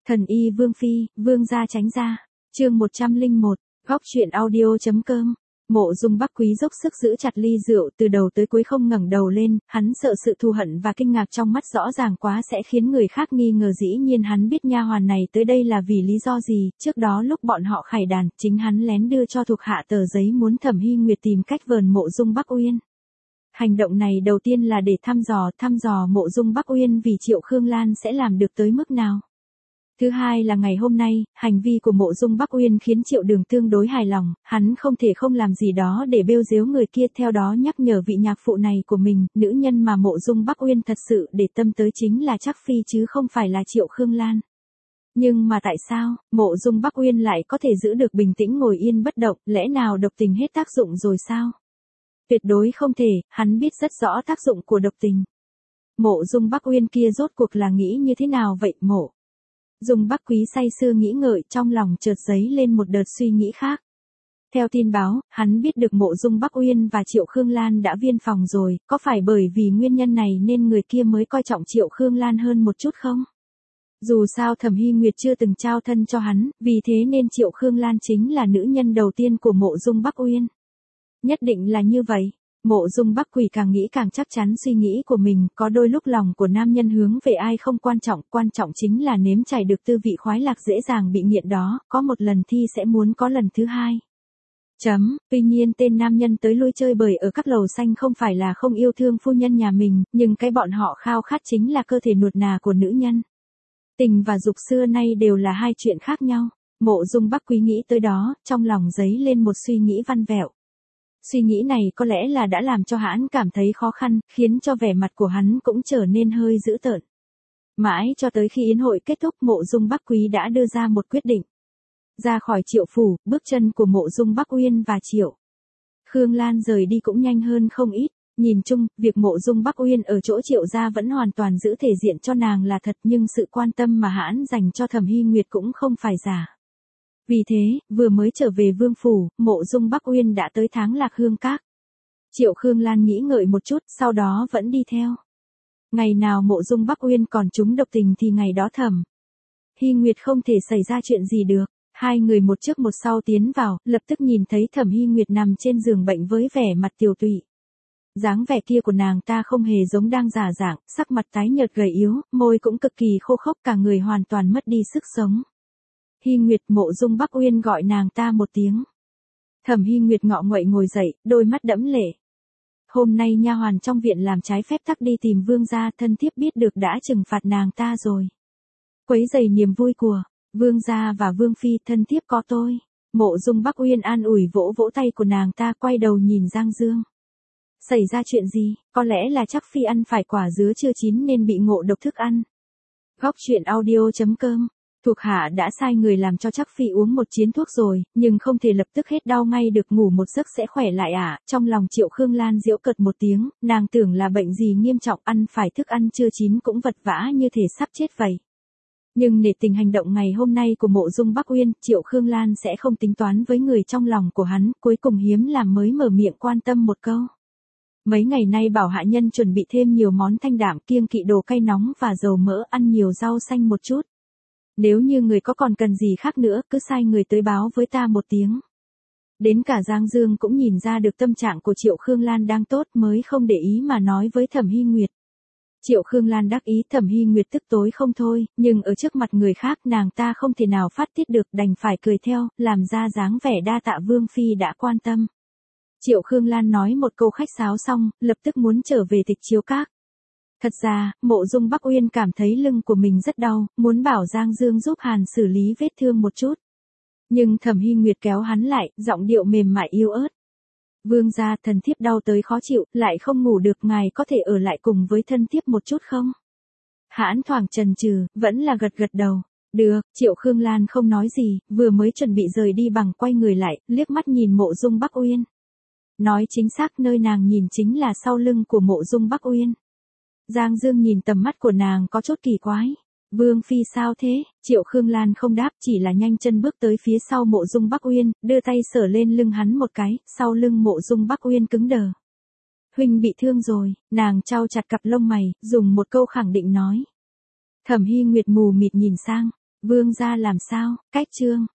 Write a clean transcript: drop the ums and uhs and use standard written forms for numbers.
Thần y Vương Phi, Vương gia tránh ra. Chương 101, góc truyện audio.com. Mộ Dung Bắc Quý dốc sức giữ chặt ly rượu, từ đầu tới cuối không ngẩng đầu lên, hắn sợ sự thù hận và kinh ngạc trong mắt rõ ràng quá sẽ khiến người khác nghi ngờ. Dĩ nhiên hắn biết nha hoàn này tới đây là vì lý do gì, trước đó lúc bọn họ khải đàn, chính hắn lén đưa cho thuộc hạ tờ giấy muốn Thẩm Hy Nguyệt tìm cách vờn Mộ Dung Bắc Uyên. Hành động này đầu tiên là để thăm dò Mộ Dung Bắc Uyên vì Triệu Khương Lan sẽ làm được tới mức nào. Thứ hai là ngày hôm nay, hành vi của Mộ Dung Bắc Uyên khiến Triệu Đường tương đối hài lòng, hắn không thể không làm gì đó để bêu dếu người kia, theo đó nhắc nhở vị nhạc phụ này của mình, nữ nhân mà Mộ Dung Bắc Uyên thật sự để tâm tới chính là Trác Phi chứ không phải là Triệu Khương Lan. Nhưng mà tại sao, Mộ Dung Bắc Uyên lại có thể giữ được bình tĩnh ngồi yên bất động, lẽ nào độc tình hết tác dụng rồi sao? Tuyệt đối không thể, hắn biết rất rõ tác dụng của độc tình. Mộ Dung Bắc Uyên kia rốt cuộc là nghĩ như thế nào vậy? Mộ Dung Bắc Quý say sưa nghĩ ngợi, trong lòng chợt dấy lên một đợt suy nghĩ khác. Theo tin báo, hắn biết được Mộ Dung Bắc Uyên và Triệu Khương Lan đã viên phòng rồi, có phải bởi vì nguyên nhân này nên người kia mới coi trọng Triệu Khương Lan hơn một chút không? Dù sao Thẩm Hy Nguyệt chưa từng trao thân cho hắn, vì thế nên Triệu Khương Lan chính là nữ nhân đầu tiên của Mộ Dung Bắc Uyên. Nhất định là như vậy. Mộ Dung Bắc Quỷ càng nghĩ càng chắc chắn suy nghĩ của mình, có đôi lúc lòng của nam nhân hướng về ai không quan trọng chính là nếm trải được tư vị khoái lạc dễ dàng bị nghiện đó, có một lần thi sẽ muốn có lần thứ hai. Tuy nhiên tên nam nhân tới lui chơi bời ở các lầu xanh không phải là không yêu thương phu nhân nhà mình, nhưng cái bọn họ khao khát chính là cơ thể nuột nà của nữ nhân. Tình và dục xưa nay đều là hai chuyện khác nhau. Mộ Dung Bắc Quý nghĩ tới đó, trong lòng dấy lên một suy nghĩ văn vẹo. Suy nghĩ này có lẽ là đã làm cho hắn cảm thấy khó khăn, khiến cho vẻ mặt của hắn cũng trở nên hơi dữ tợn. Mãi cho tới khi yến hội kết thúc, Mộ Dung Bắc Quý đã đưa ra một quyết định. Ra khỏi Triệu phủ, bước chân của Mộ Dung Bắc Uyên và Triệu Khương Lan rời đi cũng nhanh hơn không ít. Nhìn chung, việc Mộ Dung Bắc Uyên ở chỗ Triệu gia vẫn hoàn toàn giữ thể diện cho nàng là thật, nhưng sự quan tâm mà hắn dành cho Thẩm Hy Nguyệt cũng không phải giả. Vì thế, vừa mới trở về vương phủ, Mộ Dung Bắc Uyên đã tới Tháng Lạc Hương Các. Triệu Khương Lan nghĩ ngợi một chút, sau đó vẫn đi theo. Ngày nào Mộ Dung Bắc Uyên còn trúng độc tình thì ngày đó Thẩm Hy Nguyệt không thể xảy ra chuyện gì được. Hai người một trước một sau tiến vào, lập tức nhìn thấy Thẩm Hy Nguyệt nằm trên giường bệnh với vẻ mặt tiều tụy. Dáng vẻ kia của nàng ta không hề giống đang giả dạng, sắc mặt tái nhợt gầy yếu, môi cũng cực kỳ khô khốc, cả người hoàn toàn mất đi sức sống. Hy Nguyệt. Mộ Dung Bắc Uyên gọi nàng ta một tiếng. Thẩm Hy Nguyệt ngọ nguậy ngồi dậy, đôi mắt đẫm lệ. Hôm nay nha hoàn trong viện làm trái phép tắc đi tìm vương gia, thân thiếp biết được đã trừng phạt nàng ta rồi. Quấy rầy niềm vui của vương gia và vương phi, thân thiếp có tôi. Mộ Dung Bắc Uyên an ủi vỗ vỗ tay của nàng ta, quay đầu nhìn Giang Dương. Xảy ra chuyện gì? Có lẽ là Trác Phi ăn phải quả dứa chưa chín nên bị ngộ độc thức ăn. Góc truyện audio.com. Thuộc hạ đã sai người làm cho Trác Phi uống một chiến thuốc rồi, nhưng không thể lập tức hết đau ngay được, ngủ một giấc sẽ khỏe lại à? Trong lòng Triệu Khương Lan giễu cợt một tiếng, nàng tưởng là bệnh gì nghiêm trọng, ăn phải thức ăn chưa chín cũng vật vã như thể sắp chết vậy. Nhưng nể tình hành động ngày hôm nay của Mộ Dung Bắc Uyên, Triệu Khương Lan sẽ không tính toán với người trong lòng của hắn, cuối cùng hiếm làm mới mở miệng quan tâm một câu. Mấy ngày nay bảo hạ nhân chuẩn bị thêm nhiều món thanh đạm, kiêng kỵ đồ cay nóng và dầu mỡ, ăn nhiều rau xanh một chút. Nếu như người có còn cần gì khác nữa, cứ sai người tới báo với ta một tiếng. Đến cả Giang Dương cũng nhìn ra được tâm trạng của Triệu Khương Lan đang tốt, mới không để ý mà nói với Thẩm Hy Nguyệt. Triệu Khương Lan đắc ý, Thẩm Hy Nguyệt tức tối không thôi, nhưng ở trước mặt người khác nàng ta không thể nào phát tiết được, đành phải cười theo, làm ra dáng vẻ đa tạ vương phi đã quan tâm. Triệu Khương Lan nói một câu khách sáo xong, lập tức muốn trở về Tịch Chiếu Các. Thật ra, Mộ Dung Bắc Uyên cảm thấy lưng của mình rất đau, muốn bảo Giang Dương giúp Hàn xử lý vết thương một chút. Nhưng Thẩm Hy Nguyệt kéo hắn lại, giọng điệu mềm mại yếu ớt. Vương gia, thần thiếp đau tới khó chịu, lại không ngủ được, ngài có thể ở lại cùng với thân thiếp một chút không? Hãn thoảng chần chừ, vẫn là gật đầu. Được. Triệu Khương Lan không nói gì, vừa mới chuẩn bị rời đi bằng quay người lại, liếc mắt nhìn Mộ Dung Bắc Uyên. Nói chính xác, nơi nàng nhìn chính là sau lưng của Mộ Dung Bắc Uyên. Giang Dương nhìn tầm mắt của nàng có chút kỳ quái. Vương phi sao thế? Triệu Khương Lan không đáp, chỉ là nhanh chân bước tới phía sau Mộ Dung Bắc Uyên, đưa tay sờ lên lưng hắn một cái, sau lưng Mộ Dung Bắc Uyên cứng đờ. Huynh bị thương rồi, nàng chau chặt cặp lông mày, dùng một câu khẳng định nói. Thẩm Hy Nguyệt mù mịt nhìn sang, Vương gia làm sao, cách trương.